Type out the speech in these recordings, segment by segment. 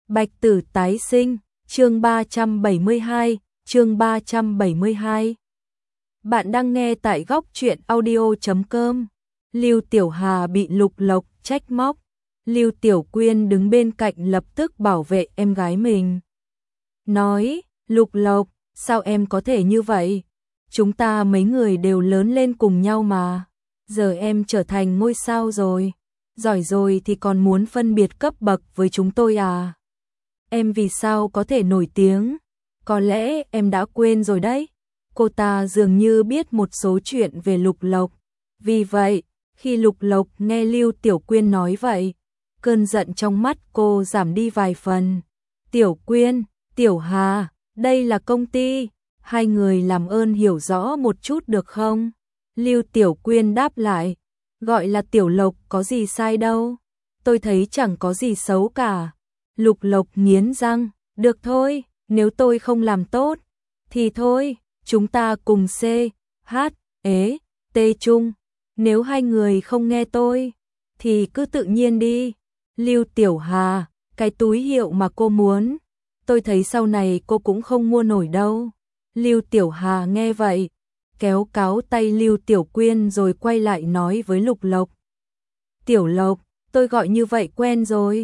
Bạch Tử tái sinh, chương 372, chương 372. Bạn đang nghe tại góc truyện audio.com. Lưu Tiểu Hà bị Lục Lộc trách móc. Lưu Tiểu Quyên đứng bên cạnh lập tức bảo vệ em gái mình. Nói, Lục Lộc, sao em có thể như vậy? Chúng ta mấy người đều lớn lên cùng nhau mà. Giờ em trở thành ngôi sao rồi. Giỏi rồi thì còn muốn phân biệt cấp bậc với chúng tôi à? Em vì sao có thể nổi tiếng? Có lẽ em đã quên rồi đấy. Cô ta dường như biết một số chuyện về Lục Lộc. Vì vậy, khi Lục Lộc nghe Lưu Tiểu Quyên nói vậy, cơn giận trong mắt cô giảm đi vài phần. Tiểu Quyên, Tiểu Hà, đây là công ty. Hai người làm ơn hiểu rõ một chút được không? Lưu Tiểu Quyên đáp lại. Gọi là Tiểu Lộc có gì sai đâu. Tôi thấy chẳng có gì xấu cả. Lục Lộc nghiến răng. Được thôi, nếu tôi không làm tốt, thì thôi, chúng ta cùng C, H, T chung. Nếu hai người không nghe tôi, thì cứ tự nhiên đi. Lưu Tiểu Hà, cái túi hiệu mà cô muốn, tôi thấy sau này cô cũng không mua nổi đâu. Lưu Tiểu Hà nghe vậy, kéo cáo tay Lưu Tiểu Quyên rồi quay lại nói với Lục Lộc. Tiểu Lộc, tôi gọi như vậy quen rồi.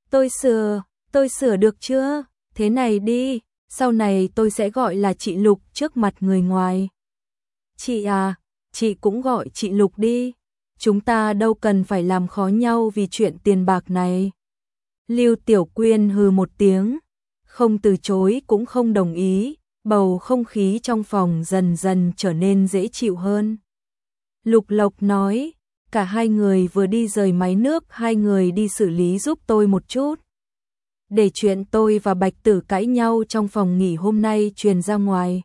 Tôi sửa được chưa? Thế này đi, sau này tôi sẽ gọi là chị Lục trước mặt người ngoài. Chị à, chị cũng gọi chị Lục đi. Chúng ta đâu cần phải làm khó nhau vì chuyện tiền bạc này. Lưu Tiểu Quyên hừ một tiếng, không từ chối cũng không đồng ý, bầu không khí trong phòng dần dần trở nên dễ chịu hơn. Lục Lộc nói, cả hai người vừa đi rời máy nước, hai người đi xử lý giúp tôi một chút. Để chuyện tôi và Bạch Tử cãi nhau trong phòng nghỉ hôm nay truyền ra ngoài,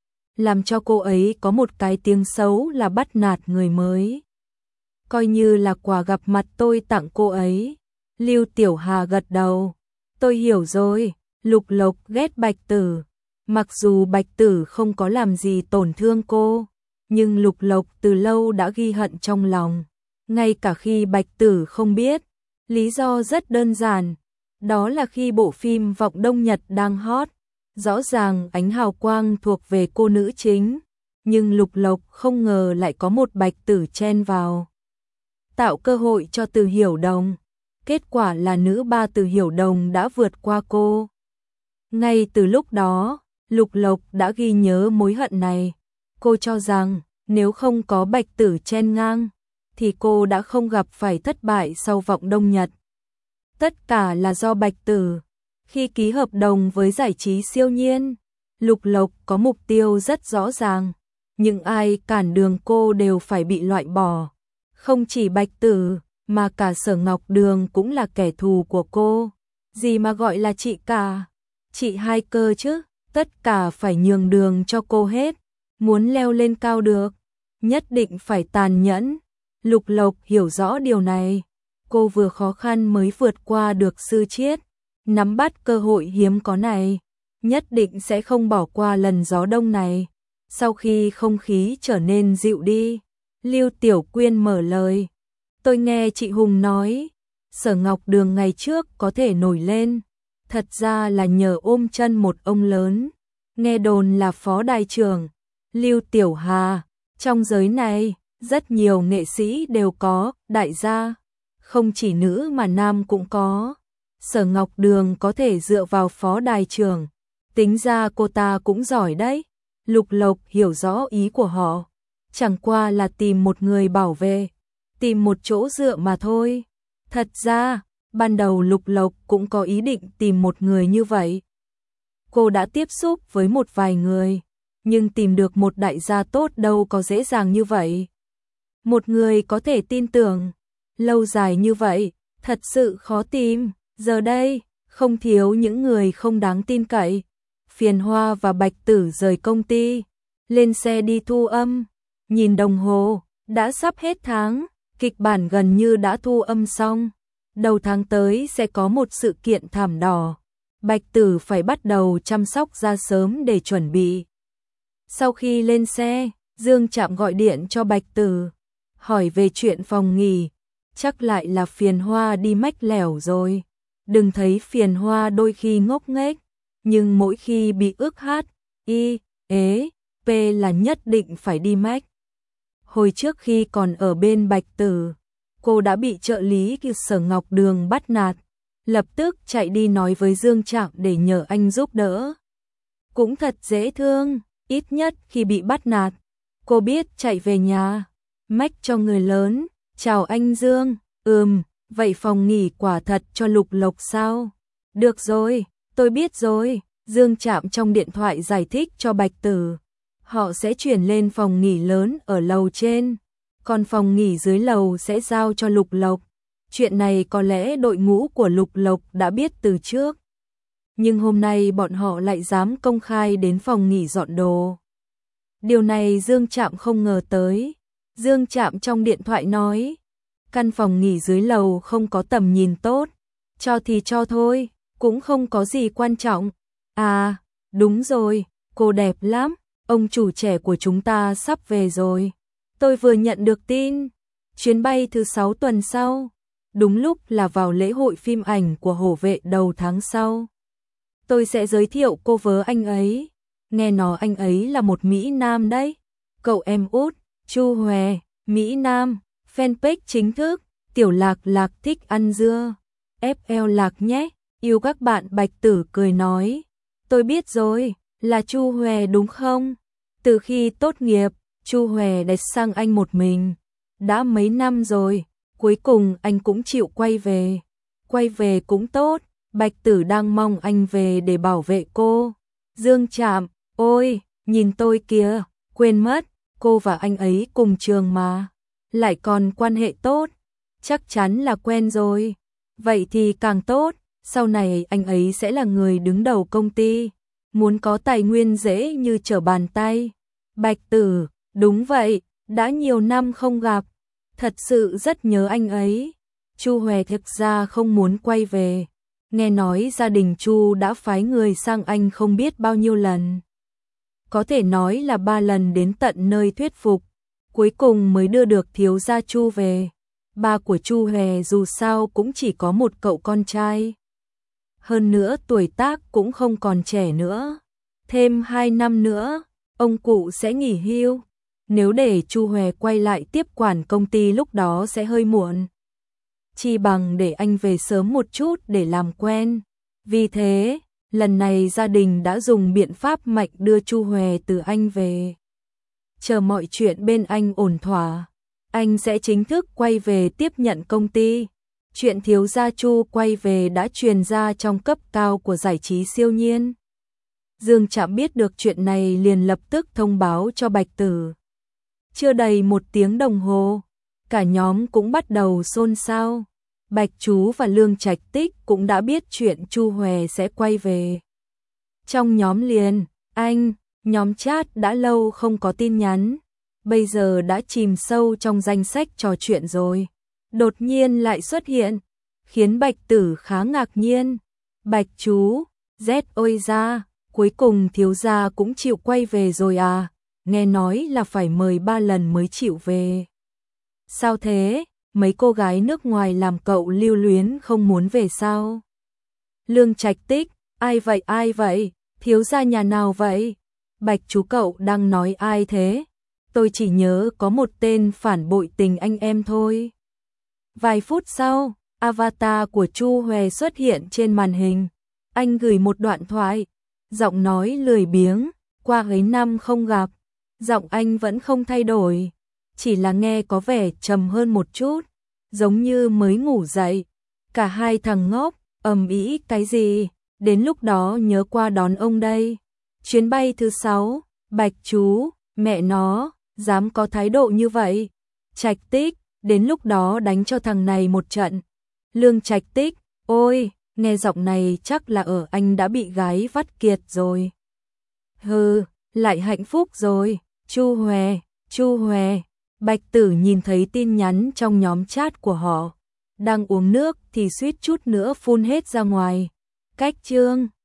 làm cho cô ấy có một cái tiếng xấu là bắt nạt người mới. Coi như là quà gặp mặt tôi tặng cô ấy. Lưu Tiểu Hà gật đầu. Tôi hiểu rồi. Lục Lộc ghét Bạch Tử. Mặc dù Bạch Tử không có làm gì tổn thương cô, nhưng Lục Lộc từ lâu đã ghi hận trong lòng. Ngay cả khi Bạch Tử không biết, lý do rất đơn giản. Đó là khi bộ phim Vọng Đông Nhật đang hot, rõ ràng ánh hào quang thuộc về cô nữ chính, nhưng Lục Lộc không ngờ lại có một Bạch Tử chen vào, tạo cơ hội cho Từ Hiểu Đồng. Kết quả là nữ ba Từ Hiểu Đồng đã vượt qua cô. Ngay từ lúc đó, Lục Lộc đã ghi nhớ mối hận này. Cô cho rằng nếu không có Bạch Tử chen ngang, thì cô đã không gặp phải thất bại sau Vọng Đông Nhật. Tất cả là do Bạch Tử. Khi ký hợp đồng với giải trí Siêu Nhiên, Lục Lộc có mục tiêu rất rõ ràng. Nhưng ai cản đường cô đều phải bị loại bỏ. Không chỉ Bạch Tử, mà cả Sở Ngọc Đường cũng là kẻ thù của cô. Gì mà gọi là chị cả? Chị hai cơ chứ, tất cả phải nhường đường cho cô hết. Muốn leo lên cao được, nhất định phải tàn nhẫn. Lục Lộc hiểu rõ điều này. Cô vừa khó khăn mới vượt qua được Sư Chiết, nắm bắt cơ hội hiếm có này, nhất định sẽ không bỏ qua lần gió đông này. Sau khi không khí trở nên dịu đi, Lưu Tiểu Quyên mở lời. Tôi nghe chị Hùng nói, Sở Ngọc Đường ngày trước có thể nổi lên, thật ra là nhờ ôm chân một ông lớn, nghe đồn là phó đài trưởng. Lưu Tiểu Hà, trong giới này, rất nhiều nghệ sĩ đều có đại gia, không chỉ nữ mà nam cũng có. Sở Ngọc Đường có thể dựa vào phó đài trưởng, tính ra cô ta cũng giỏi đấy. Lục Lộc hiểu rõ ý của họ, chẳng qua là tìm một người bảo vệ, tìm một chỗ dựa mà thôi. Thật ra, ban đầu Lục Lộc cũng có ý định tìm một người như vậy. Cô đã tiếp xúc với một vài người, nhưng tìm được một đại gia tốt đâu có dễ dàng như vậy. Một người có thể tin tưởng lâu dài như vậy, thật sự khó tìm. Giờ đây, không thiếu những người không đáng tin cậy. Phiền Hoa và Bạch Tử rời công ty, lên xe đi thu âm. Nhìn đồng hồ, đã sắp hết tháng, kịch bản gần như đã thu âm xong. Đầu tháng tới sẽ có một sự kiện thảm đỏ. Bạch Tử phải bắt đầu chăm sóc da sớm để chuẩn bị. Sau khi lên xe, Dương Trạm gọi điện cho Bạch Tử, hỏi về chuyện phòng nghỉ. Chắc lại là Phiền Hoa đi mách lẻo rồi. đừng thấy phiền hoa đôi khi ngốc nghếch, nhưng mỗi khi bị ức hát, y, ế, p là nhất định phải đi mách. Hồi trước khi còn ở bên Bạch Tử, cô đã bị trợ lý Sở Ngọc Đường bắt nạt, lập tức chạy đi nói với Dương Trạm để nhờ anh giúp đỡ. Cũng thật dễ thương, ít nhất khi bị bắt nạt, cô biết chạy về nhà, mách cho người lớn, chào anh Dương, vậy phòng nghỉ quả thật cho Lục Lộc sao? Được rồi, tôi biết rồi, Dương Trạm trong điện thoại giải thích cho Bạch Tử. Họ sẽ chuyển lên phòng nghỉ lớn ở lầu trên, còn phòng nghỉ dưới lầu sẽ giao cho Lục Lộc. Chuyện này có lẽ đội ngũ của Lục Lộc đã biết từ trước. Nhưng hôm nay bọn họ lại dám công khai đến phòng nghỉ dọn đồ. Điều này Dương Trạm không ngờ tới. Dương Trạm trong điện thoại nói, căn phòng nghỉ dưới lầu không có tầm nhìn tốt, cho thì cho thôi, cũng không có gì quan trọng. À, đúng rồi, cô đẹp lắm, ông chủ trẻ của chúng ta sắp về rồi. Tôi vừa nhận được tin, chuyến bay thứ 6 tuần sau, đúng lúc là vào lễ hội phim ảnh của Hổ Vệ đầu tháng sau. Tôi sẽ giới thiệu cô với anh ấy, nghe nói anh ấy là một Mỹ Nam đấy. Cậu em út, Chu Hòe, Mỹ Nam, fanpage chính thức, Tiểu Lạc Lạc thích ăn dưa, FL Lạc nhé, yêu các bạn. Bạch Tử cười nói, tôi biết rồi, là Chu Hòe đúng không? Từ khi tốt nghiệp, Chu Hòe đã sang Anh một mình, đã mấy năm rồi, cuối cùng anh cũng chịu quay về. Quay về cũng tốt, Bạch Tử đang mong anh về để bảo vệ cô. Dương Trạm, ôi, nhìn tôi kìa, quên mất, cô và anh ấy cùng trường mà, lại còn quan hệ tốt, chắc chắn là quen rồi. Vậy thì càng tốt, sau này anh ấy sẽ là người đứng đầu công ty, muốn có tài nguyên dễ như trở bàn tay. Bạch Tử, đúng vậy, đã nhiều năm không gặp, thật sự rất nhớ anh ấy. Chu Hòe thực ra không muốn quay về, nghe nói gia đình Chu đã phái người sang Anh không biết bao nhiêu lần. Có thể nói là 3 lần đến tận nơi thuyết phục, cuối cùng mới đưa được thiếu gia Chu về. Ba của Chu Hòe dù sao cũng chỉ có một cậu con trai. Hơn nữa tuổi tác cũng không còn trẻ nữa. Thêm 2 năm nữa, ông cụ sẽ nghỉ hưu. Nếu để Chu Hòe quay lại tiếp quản công ty lúc đó sẽ hơi muộn. Chi bằng để anh về sớm một chút để làm quen. Vì thế, lần này gia đình đã dùng biện pháp mạnh đưa Chu Hòe từ Anh về. Chờ mọi chuyện bên anh ổn thỏa, anh sẽ chính thức quay về tiếp nhận công ty. Chuyện thiếu gia Chu quay về đã truyền ra trong cấp cao của giải trí siêu nhiên. Dương Trạm biết được chuyện này liền lập tức thông báo cho Bạch Tử. Chưa đầy 1 tiếng đồng hồ, cả nhóm cũng bắt đầu xôn xao. Bạch Chú và Lương Trạch Tích cũng đã biết chuyện Chu Hòe sẽ quay về. Trong nhóm liền, nhóm chat đã lâu không có tin nhắn, bây giờ đã chìm sâu trong danh sách trò chuyện rồi. Đột nhiên lại xuất hiện, khiến Bạch Tử khá ngạc nhiên. Bạch Chú, Z ôi ra, cuối cùng thiếu gia cũng chịu quay về rồi à, nghe nói là phải mời 3 lần mới chịu về. Sao thế? Mấy cô gái nước ngoài làm cậu lưu luyến không muốn về sao? Lương Trạch Tích, ai vậy? Thiếu gia nhà nào vậy? Bạch Chú cậu đang nói ai thế? Tôi chỉ nhớ có một tên phản bội tình anh em thôi. Vài phút sau, avatar của Chu Hòe xuất hiện trên màn hình. Anh gửi một đoạn thoại, giọng nói lười biếng, qua mấy năm không gặp, giọng anh vẫn không thay đổi, chỉ là nghe có vẻ trầm hơn một chút, giống như mới ngủ dậy. Cả hai thằng ngốc, ầm ĩ cái gì, đến lúc đó nhớ qua đón ông đây. Chuyến bay thứ 6, Bạch Chú, mẹ nó, dám có thái độ như vậy. Trạch Tích, đến lúc đó đánh cho thằng này một trận. Lương Trạch Tích, ôi, nghe giọng này chắc là ở Anh đã bị gái vắt kiệt rồi. Hừ, lại hạnh phúc rồi. Chu Hòe. Bạch Tử nhìn thấy tin nhắn trong nhóm chat của họ, đang uống nước thì suýt chút nữa phun hết ra ngoài. Cách chương